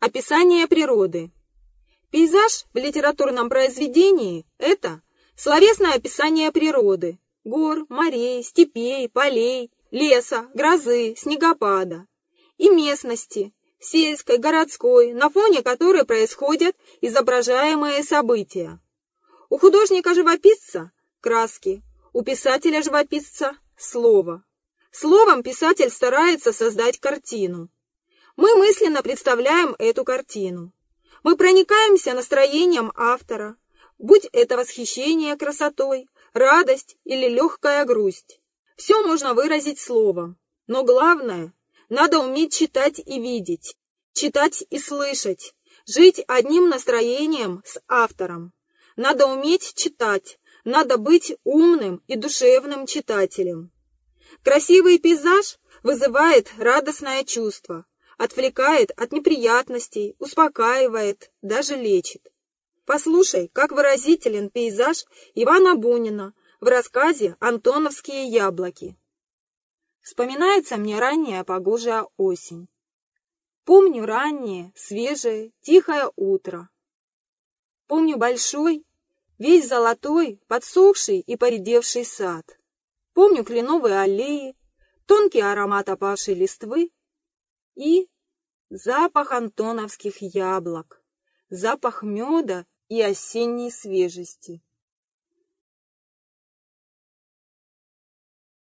Описание природы. Пейзаж в литературном произведении – это словесное описание природы, гор, морей, степей, полей, леса, грозы, снегопада и местности, сельской, городской, на фоне которой происходят изображаемые события. У художника-живописца – краски, у писателя-живописца – слово. Словом писатель старается создать картину. Мы мысленно представляем эту картину. Мы проникаемся настроением автора, будь это восхищение красотой, радость или легкая грусть. Все можно выразить словом, но главное, надо уметь читать и видеть, читать и слышать, жить одним настроением с автором. Надо уметь читать, надо быть умным и душевным читателем. Красивый пейзаж вызывает радостное чувство, отвлекает от неприятностей, успокаивает, даже лечит. Послушай, как выразителен пейзаж Ивана Бунина в рассказе «Антоновские яблоки». Вспоминается мне ранняя погожая осень. Помню раннее, свежее, тихое утро. Помню большой, весь золотой, подсохший и поредевший сад. Помню кленовые аллеи, тонкий аромат опавшей листвы и запах антоновских яблок, запах меда и осенней свежести.